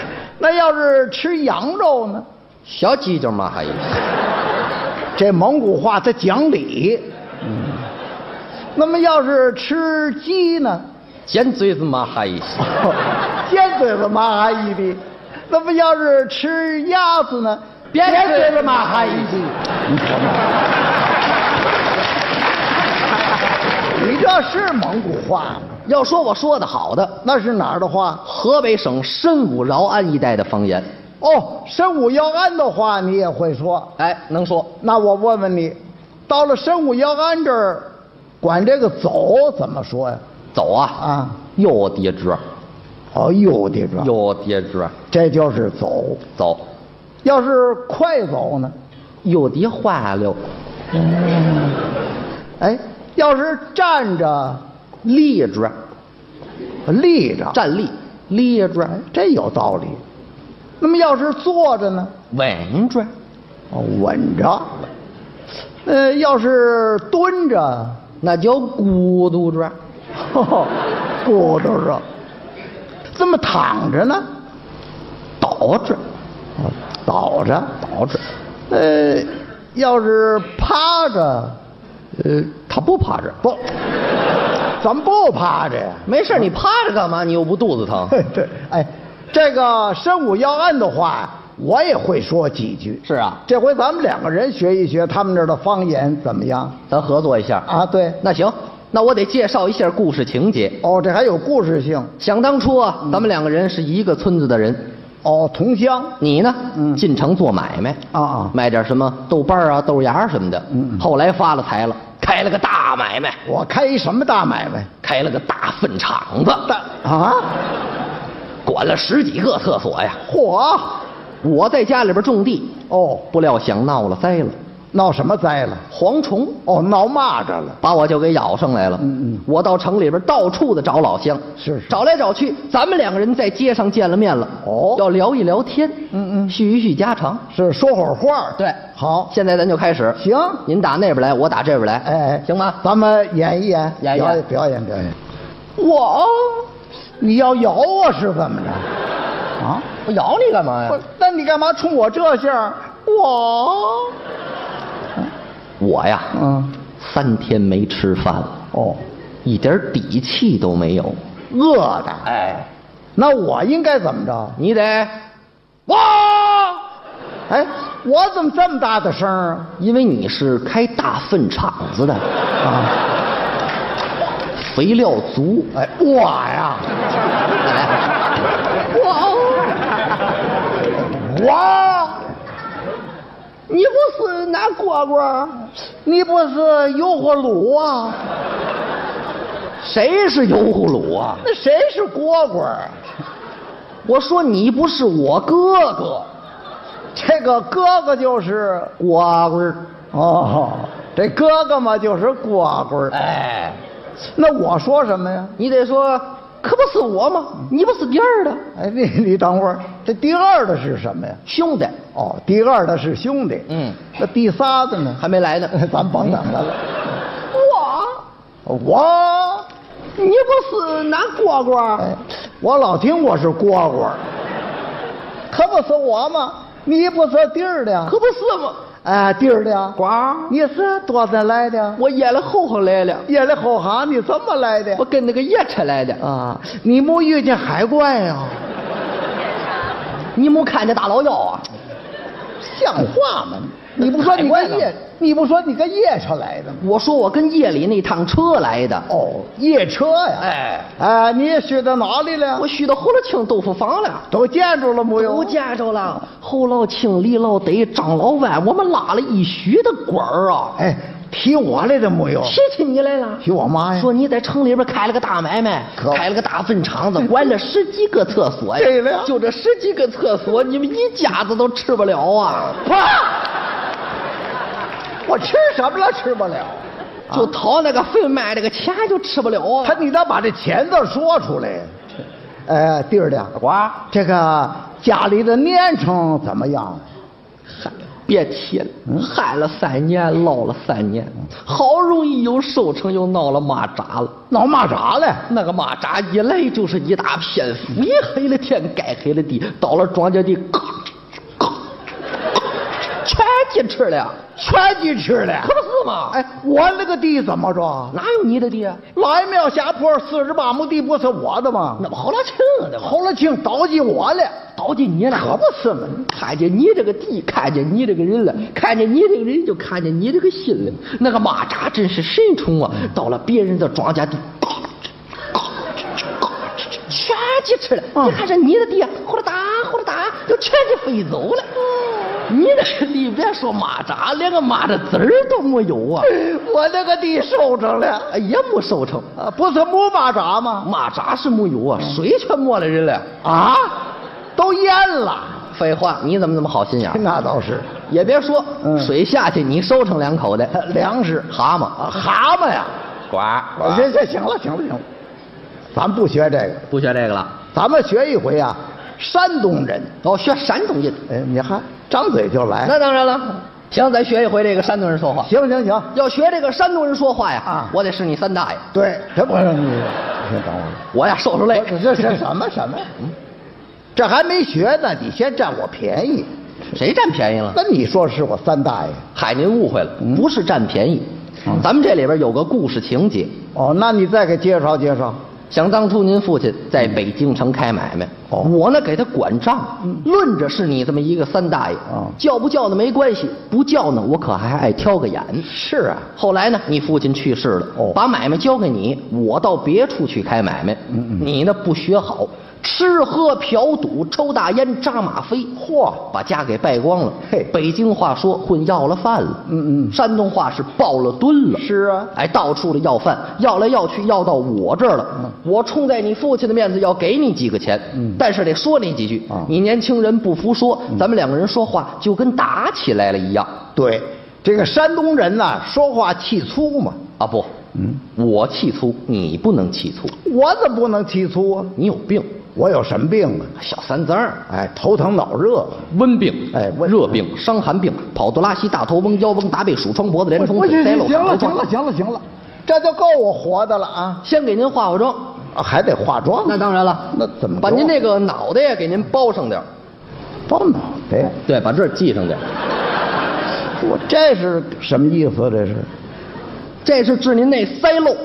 那要是吃羊肉呢？
小鸡就嘛还意思。
这蒙古话它讲理。那么要是吃鸡呢？
尖嘴子嘛哈意思。
尖嘴子嘛哈意思。那么要是吃鸭子呢？扁嘴子嘛哈意思。你这是蒙古话吗？
要说我说的好的，
那是哪儿的话？
河北省深武饶安一带的方言。
哦，深武饶安的话你也会说？
哎，能说。
那我问问你，到了深武饶安这儿，管这个走怎么说呀？
走啊
啊，
右叠折。
哦，右叠折。
右叠折，
这就是走。
走。
要是快走呢？
右叠花溜。
哎，要是站着，
立着。
立着，
站立，立着，
这有道理。那么要是坐着呢？
稳着。
哦，稳着。要是蹲着，
那叫咕嘟着。
咕嘟着。这么躺着呢？
倒着。
倒着，
倒着。
要是趴着，
他不趴着。
不，怎么不趴着呀？
没事，你趴着干嘛？你又不肚子疼。
对，哎，这个深武饶安的话我也会说几句。
是啊，
这回咱们两个人学一学他们这儿的方言怎么样？
咱合作一下
啊。对，
那行，那我得介绍一下故事情节。
哦，这还有故事性。
想当初啊，咱们两个人是一个村子的人。
哦，同乡。
你呢？进城做买卖
啊，
卖点什么豆瓣啊、豆芽什么的。后来发了财了，开了个大买卖。
我开一什么大买卖？
开了个大粪场子。管了10几个厕所呀。
嚯！
我在家里边种地。
哦，
不料想闹了灾了。
闹什么灾了？
蝗虫。
哦，闹蚂蚱了，
把我就给咬上来了。我到城里边到处的找老乡，
是
找来找去，咱们两个人在街上见了面了。
哦，
要聊一聊天，叙一叙家常，
是说会儿话。
对，
好，
现在咱就开始。
行，
您打那边来，我打这边来。
哎，
行吗？
咱们演一演，表演。我，你要咬我是怎么着？啊，
我咬你干嘛呀？
那你干嘛冲我这下？
我呀，3天没吃饭了。
哦，
一点底气都没有，
饿的。
哎，
那我应该怎么着？
你得
哇！哎，我怎么这么大的声啊？
因为你是开大粪场子的啊，肥料足。
哎，我呀，我。你不是拿蝈蝈，你不是油葫芦啊？
谁是油葫芦啊？
那谁是蝈蝈？
我说你不是我哥哥，
这个哥哥就是
蝈蝈。
哦，这哥哥嘛就是蝈蝈。
哎，
那我说什么呀？
你得说。可不是我吗？你不是第二的。
哎，你等会儿，这第二的是什么呀？
兄弟。
哦，第二的是兄弟。那第仨的呢？
还没来呢，
咱甭等他了。
我，你不是拿蝈蝈？
哎，我老听我是蝈蝈，可不是我吗？你不是弟儿的？
可不是吗？
哎，弟儿的
瓜，
你是多少来的？
我夜里后行来的。
夜里后行，你怎么来的？
我跟那个夜车来的
啊。你没遇见海怪呀？
你没看见大老妖啊？
像话吗？你不说你跟夜，你不说你跟夜车来的吗？
我说我跟夜里那趟车来的。
哦，夜车呀。哎，你也去到哪里了？
我去到后乐庆豆腐坊了。
都见着了没有？
都见着了。侯老庆、李老得、张老万，我们拉了一宿的官儿啊。
哎，提我来的没有？
提你来了。
提我妈呀？
说你在城里边开了个大买卖，开了个大粪场子，管了10几个厕所呀。
对了，
就这10几个厕所，你们一家子都吃不了啊！
我吃什么了？吃不了，
就掏那个粪卖那个钱就吃不了啊！
你得把这钱字说出来。弟儿的，这个家里的年成怎么样？
别提了，害了3年，捞了3年，好容易有收成，又闹了蚂蚱了。
闹蚂蚱了？
那个蚂蚱一来就是一大片，覆黑了天，盖黑了地，到了庄稼地，全进吃了，
全进吃了，
可不是吗？
哎，我那个地怎么着？
哪有你的地？
老爷庙下坡48亩地不是我的吗？
那不好了清的，
好了清，倒进我了，
倒进你了，
可不是嘛？
看见你这个地，看见你这个人了，看见你这个人就看见你这个心了。那个蚂蚱真是神虫啊！到了别人的庄稼地，全去吃了。你看这你的地，呼啦哒，就全去飞走了。你那个地别说蚂蚱，连个蚂蚱籽儿都没有啊！
我那个地收成了，
也没收成
啊！不是没蚂蚱吗？
蚂蚱是没有啊，水全没了人了
啊！都淹了。
废话，你怎么那么好心眼？
那倒是，
也别说，水下去你收成2口袋
粮食，
蛤蟆
啊，蛤蟆呀，
呱！
这行了，咱不学这个，
不学这个了，
咱们学一回啊。山东人
哦，学山东人，
哎，你看张嘴就来。
那当然了，行，咱学一回这个山东人说话。
行，
要学这个山东人说话呀，我得是你3大爷。
对，这不是你，先等会儿，
我呀受累。
这什么？这还没学呢，你先占我便宜。
谁占便宜了？
那你说是我3大爷？
嗨，您误会了，不是占便宜。咱们这里边有个故事情节。
哦，那你再给介绍介绍。
想当初您父亲在北京城开买卖，我呢给他管账，论着是你这么一个3大爷，叫不叫呢没关系，不叫呢我可还爱挑个眼。
是啊，
后来呢你父亲去世了，把买卖交给你，我到别处去开买卖，你呢不学好，吃喝嫖赌，抽大烟，扎马飞，嚯，把家给败光了。嘿，北京话说混要了饭了，山东话是抱了蹲了。
是啊，
哎，到处的要饭，要来要去，要到我这儿了。我冲在你父亲的面子要给你几个钱，但是得说你几句。你年轻人不服说，咱们2个人说话就跟打起来了一样。
对，这个山东人呐，说话气粗嘛。
啊不，我气粗，你不能气粗。
我怎么不能气粗啊？
你有病。
我有什么病啊？
小3字儿，
哎，头疼脑热，
温病，
哎，
热病，伤寒病，跑肚拉稀，大头翁，腰翁，打背，鼠疮，脖子连虫，
行了，这就够我活的了啊！
先给您化化妆，
啊，还得化妆？
那当然了，
那怎么
把您这个脑袋呀给您包上点？
包脑袋？
对，把这儿系上点。
我这是什么意思？
这是治您那腮漏，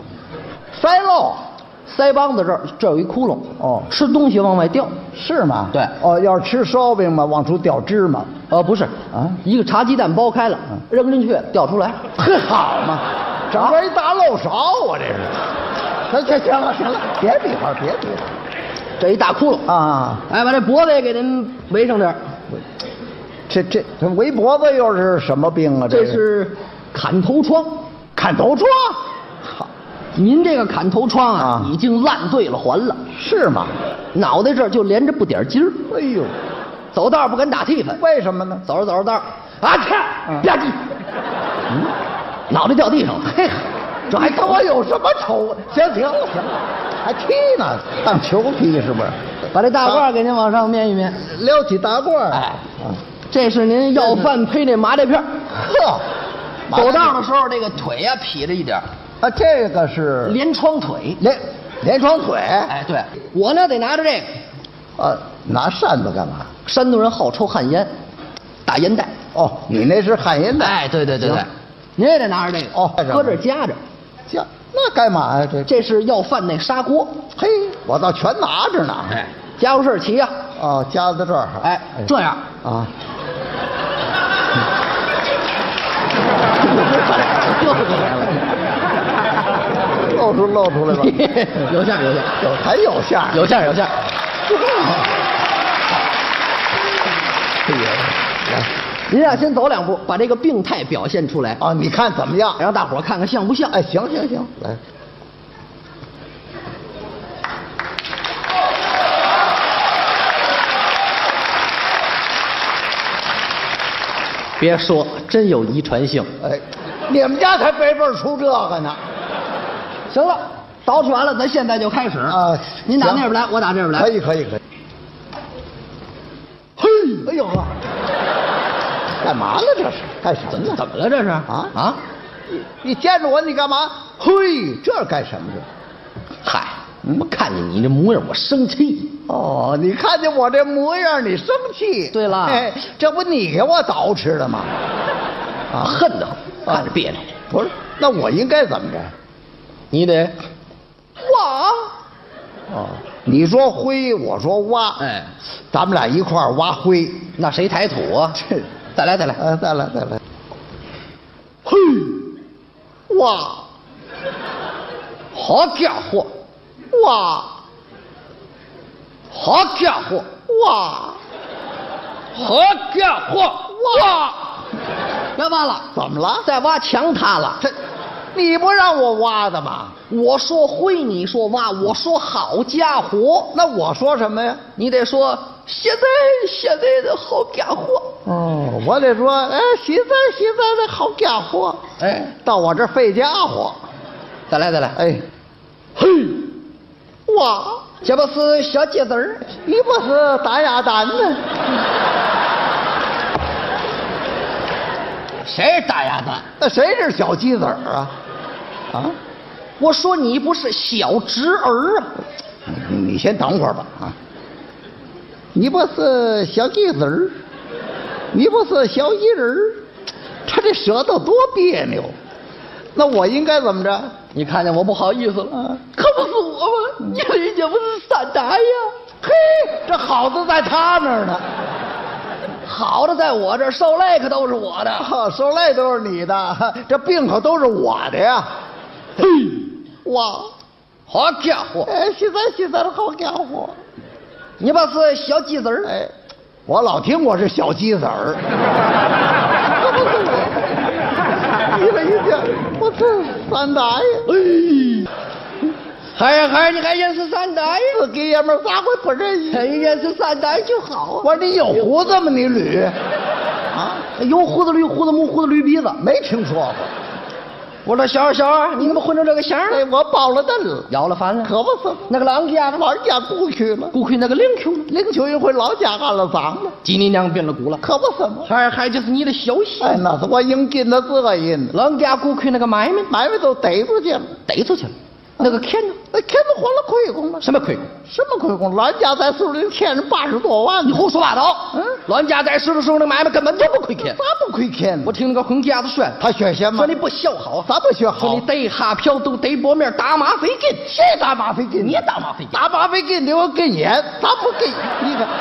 腮帮子这有一窟窿，吃东西往外掉，
是吗？
对，
要是吃烧饼嘛，往出掉芝麻，
不是啊，一个茶鸡蛋剥开了，扔进去掉出来，
好嘛，整个一大漏勺啊，这是。行了，别比划，
这一大窟窿
啊，
哎，把这脖子也给您围上点。
这围脖子又是什么病啊？
这是砍头疮，好。您这个砍头疮啊，已经烂醉了还了，
是吗？
脑袋这儿就连着不点筋儿。
哎呦，
走道不敢打替分，
为什么呢？
走着道，啊切，吧唧，脑袋掉地上了。嘿，
这还跟我有什么仇？行了，还踢呢，当球踢是不是？
把这大褂给您往上面一面，
撩起大褂。
哎，这是您要饭配那麻袋片。
呵，
走道的时候这个腿呀劈着一点。
啊，这个是
连床腿，
连床腿。
哎，对，我呢得拿着这个，
拿扇子干嘛？
山东人好抽旱烟，打烟袋。
哦，你那是旱烟袋。
哎，对，您也得拿着这个，搁这夹着，
那干嘛呀？
这是要饭那砂锅。
嘿，我倒全拿着呢。
哎，家伙事齐呀。
哦，夹在这儿。
哎，这样
啊。露出来吧，
有馅，
还有馅，
有馅。您呀，先走2步，把这个病态表现出来
啊！你看怎么样？
让大伙看看像不像？
哎，行，来。
别说，真有遗传性。
哎，你们家才没辈出这个呢。
行了，捯饬完了，咱现在就开始啊！您打那边来，我打这边来。
可以。嘿，哎呦呵， 干嘛了这是？干什么呢？
怎么了这是？啊！
你见着我你干嘛？嘿，这是干什么这？
嗨，我看见你这模样，我生气。
哦，你看见我这模样，你生气？
对了，
这不你给我捯饬的吗？
啊，恨得很，看着别扭。
不是，那我应该怎么着？
你得
挖。哦，你说灰，我说挖。
哎，
咱们俩一块儿挖灰，
那谁抬土啊？再来，再来，
再来。嘿，挖！
好家伙！
挖！
好家伙！
挖！
好家伙！挖！别挖了，
怎么了？
再挖墙塌了。
你不让我挖的吗？
我说灰，你说挖，我说好家伙。
那我说什么呀？
你得说现在的好家伙。
哦，我得说，现在的好家伙。
哎，
到我这费家伙。
再来。
哎，嘿，哇，
这不是小鸡子儿？
你不是大鸭蛋呢？
谁是大鸭蛋？
那谁是小鸡子儿啊？啊！
我说你不是小侄儿啊！
你先等会儿吧啊！你不是小鸡子儿，你不是小鸡人儿，他这舌头多别扭。那我应该怎么着？
你看见我不好意思了？可不是我吗？你人家不是三大爷？
嘿，这好的在他那儿呢。
好的在我这儿，受累可都是我的。
受累都是你的，这病可都是我的呀。嘿，哇，
好家伙！
现在的好家伙！
你把是小鸡子儿？
哎，我老听我是小鸡子儿。你了一下，我是三大爷。
孩儿，你还认识三大爷？
我给爷们咋会不认识？
认识三大爷就好。
我说你有胡子吗？你捋
啊？有胡子捋胡子，没胡子捋鼻子，
没听说过。
我说小二，你怎么混成这个相儿？
哎，我包了灯了，
要了饭了，
可不是。
那个老家
故去了，
故去那个灵丘，
灵丘一回老家安了葬了，
鸡你娘变了骨了，
可不是吗？
还就是你的消息。
哎，那是我应尽的责任。
老家故去那个买卖
都逮出去了，
那个钱呢？
那钱都还了亏空了。
什么亏空？
什么亏空？老家在树林欠人80多万。
你胡说八道！老家在世的时候，那买卖根本就不亏钱。
咋不亏钱？
我听那个混家子说，
他学什么？
说你不学好。
咋不学好？
说你逮哈嫖都逮薄面，打马费劲。
谁打马费劲？
你打马费劲。
打马费劲得我跟演，咋不跟？你看，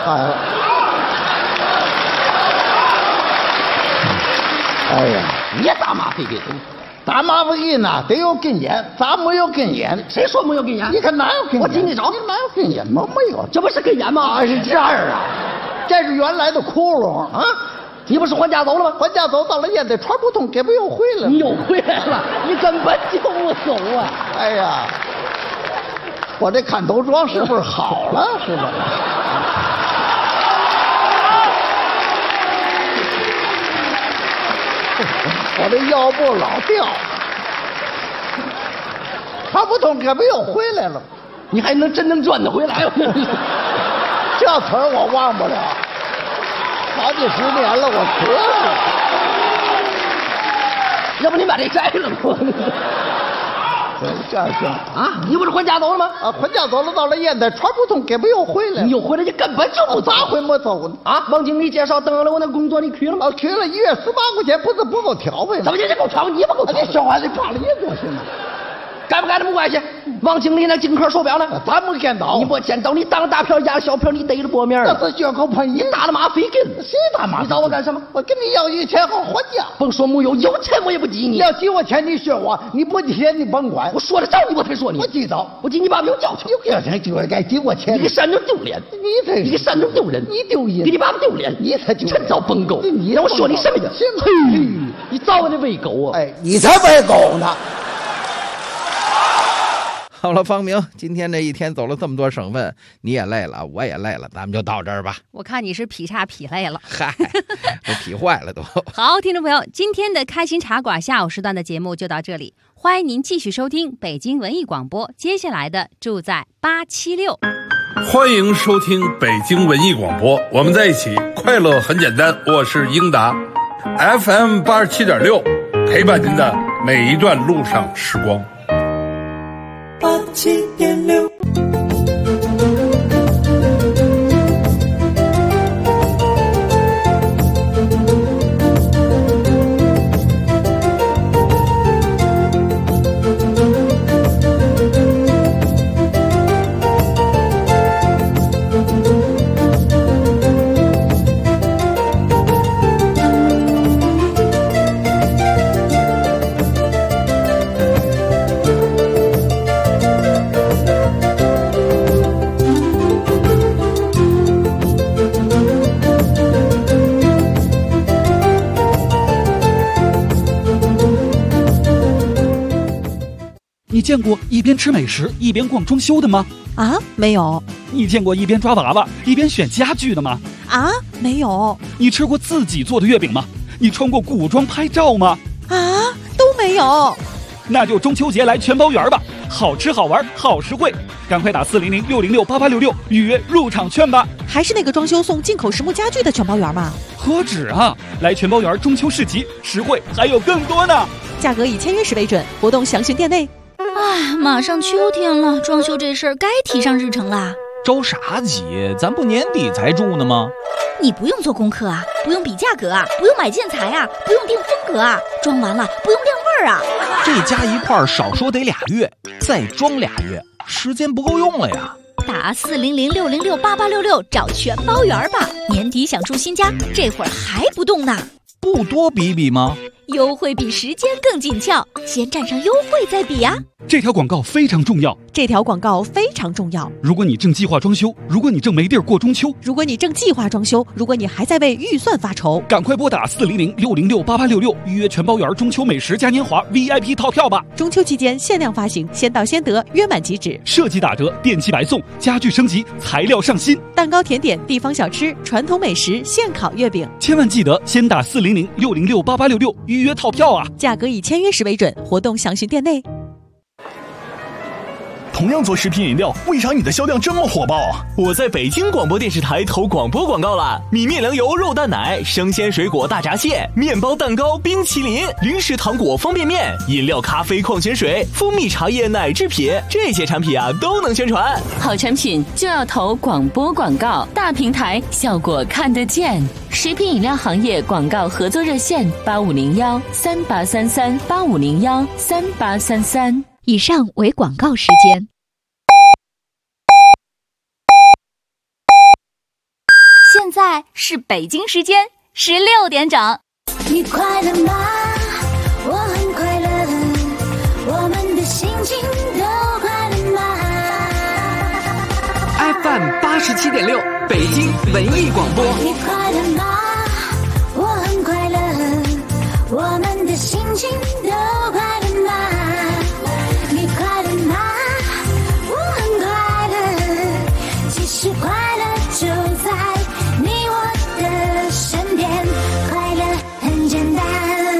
哎呀，
你打马费劲。
打马费劲呐，得有根眼，咋没有根眼？
谁说没有根眼？
你看哪有根眼？
我今天找
你哪有根眼吗？没有，
这不是根眼吗？
是这儿啊，这是原来的窟窿啊！
你不是还家走了吗？
还家走到了烟袋船不通，给不又回来了？
你又回来了，你根本就不走啊！
哎呀，我这看头装是不是好了？是吧？我这腰部老掉，他不通，可不又回来了？
你还能真能转得回来吗？
这词儿我忘不了，好几10年了，我磕
了。要不你把这摘了吧？
这行
啊！你不是还家走了吗？
啊，还家走了，到了烟袋船不通，给不又回来了？
你又回来，你根本就不走。
咋回没走呢？
啊！王经理介绍登了我那工作，你去了吗？
去了，1月18块钱，不是不够挑费吗？
怎么你这够挑？你不够挑？
你小孩子抓了也多行啊！
该不该没关系。王经理那金科手表呢？
咱没见到。
你不见到，你当大票压了小票，你逮着薄面了。
这是血口喷
你打了马费劲。
谁打马？
你找我干什么？
我跟你要钱好还价。
甭说没有，有钱我也不急你。
要急我钱你学我，你不急钱你甭管。
我说了找你我才说你。
我急着，
我急你爸没有教训。
有教训就该急我钱。
你给山东丢脸，你给山东丢人，
你丢人，
给你爸爸丢脸，
你才丢人。
真遭崩狗！
你
让我说你什么呀？
嘿，
你早晚得喂狗啊！
哎，你才喂狗呢。
好了，方明，今天这一天走了这么多省份，你也累了，我也累了，咱们就到这儿吧。
我看你是劈叉劈累了，
嗨，都劈坏了都。
好，听众朋友，今天的开心茶馆下午时段的节目就到这里，欢迎您继续收听北京文艺广播接下来的住在876。
欢迎收听北京文艺广播，我们在一起，快乐很简单。我是英达 ，FM 87.6，陪伴您的每一段路上时光。
87.6。
你见过一边吃美食一边逛装修的吗？
啊，没有。
你见过一边抓娃娃一边选家具的吗？
啊，没有。
你吃过自己做的月饼吗？你穿过古装拍照吗？
啊，都没有。
那就中秋节来全包园吧，好吃好玩好实惠，赶快打400-606-8866预约入场券吧。
还是那个装修送进口实木家具的全包园吗？
何止啊，来全包园中秋市集，实惠还有更多呢。
价格以签约时为准，活动详询店内。
哎，马上秋天了，装修这事儿该提上日程啦。
着啥急？咱不年底才住呢吗？
你不用做功课啊，不用比价格啊，不用买建材啊，不用定风格啊，装完了不用晾味儿啊。
这加一块少说得2月，再装2月，时间不够用了呀。
打400-606-8866找全包园吧，年底想住新家，这会儿还不动呢？
不多比比吗？
优惠比时间更紧俏，先占上优惠再比啊！
这条广告非常重要。
这条广告非常重要。
如果你正计划装修，如果你正没地儿过中秋，
如果你正计划装修，如果你还在为预算发愁，
赶快拨打400-606-8866预约全包园中秋美食嘉年华 VIP 套票吧！
中秋期间限量发行，先到先得，约满即止。
设计打折，电器白送，家具升级，材料上新，
蛋糕、甜点、地方小吃、传统美食、现烤月饼。
千万记得先打400-606-8866预约套票啊！
价格以签约时为准，活动详询店内。
同样做食品饮料，为啥你的销量这么火爆啊？我在北京广播电视台投广播广告了，米面粮油肉蛋奶、生鲜水果大闸蟹、面包蛋糕、冰淇淋、零食糖果方便面、饮料咖啡矿泉水、蜂蜜茶叶奶制品，这些产品啊都能宣传。
好产品就要投广播广告，大平台效果看得见。食品饮料行业广告合作热线8501-3833-8501-3833。
以上为广告时间。现在是北京时间16点整。
你快乐吗？我很快乐，我们的心情都快乐吗
？FM 87.6，北京文艺广播。
你快乐吗？我很快乐，我们的心情都快乐吗？你快乐吗？我很快乐，其实快乐就在你我的身边，快乐很简单。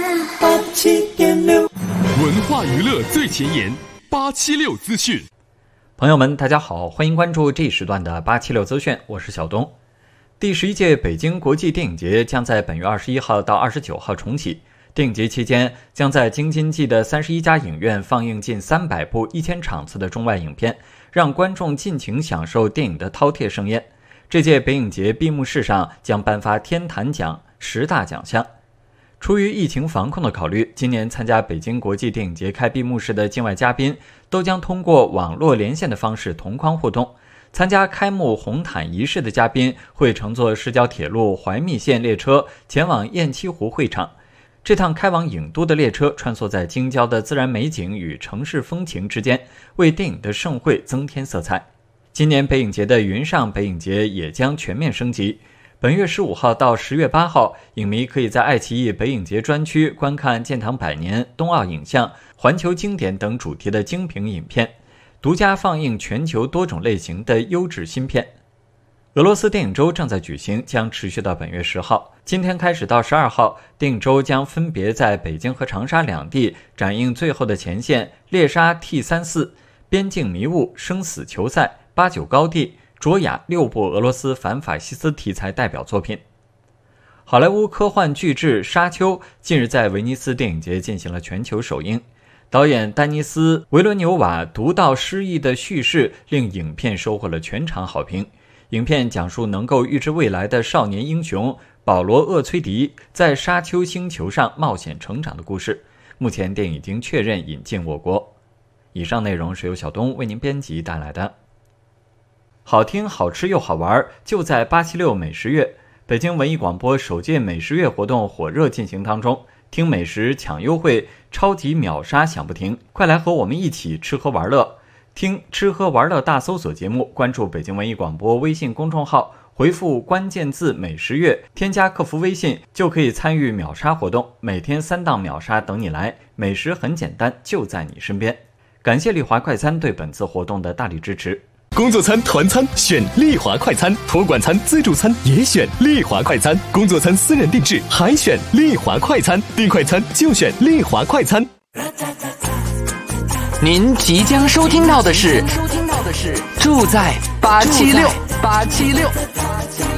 87.6，文化娱乐最前沿，876资讯。
朋友们，大家好，欢迎关注这一时段的876资讯，我是小东。第11届北京国际电影节将在本月21号到29号重启。电影节期间，将在京津冀的31家影院放映近300部1000场次的中外影片，让观众尽情享受电影的饕餮盛宴。这届北影节闭幕式上将颁发天坛奖10大奖项。出于疫情防控的考虑，今年参加北京国际电影节开闭幕式的境外嘉宾都将通过网络连线的方式同框互动。参加开幕红毯仪式的嘉宾会乘坐市郊铁路怀密线列车前往雁栖湖会场。这趟开往郢都的列车穿梭在京郊的自然美景与城市风情之间，为电影的盛会增添色彩。今年北影节的云上北影节也将全面升级。本月15号到10月8号，影迷可以在爱奇艺北影节专区观看建党100年、冬奥影像、环球经典等主题的精品影片，独家放映全球多种类型的优质新片。俄罗斯电影周正在举行，将持续到本月10号。今天开始到12号，电影周将分别在北京和长沙两地展映《最后的前线》、猎杀 T34、边境迷雾、生死球赛、89高地、 卓雅6部俄罗斯反法西斯题材代表作品。好莱坞科幻巨制《沙丘》近日在威尼斯电影节进行了全球首映。导演丹尼斯·维伦纽瓦独到诗意的叙事令影片收获了全场好评。影片讲述能够预知未来的少年英雄保罗·厄崔迪在沙丘星球上冒险成长的故事。目前电影已经确认引进我国。以上内容是由小东为您编辑带来的。好听、好吃又好玩，就在876美食月。北京文艺广播首届美食月活动火热进行当中，听美食抢优惠，超级秒杀响不停，快来和我们一起吃喝玩乐。听吃喝玩乐大搜索节目，关注北京文艺广播微信公众号，回复关键字美食月，添加客服微信就可以参与秒杀活动，每天3档秒杀等你来，美食很简单，就在你身边。感谢丽华快餐对本次活动的大力支持。
工作餐、团餐选丽华快餐，托管餐、自助餐也选丽华快餐，工作餐私人定制还选丽华快餐，订快餐就选丽华快餐。
您即将收听到的是住在876。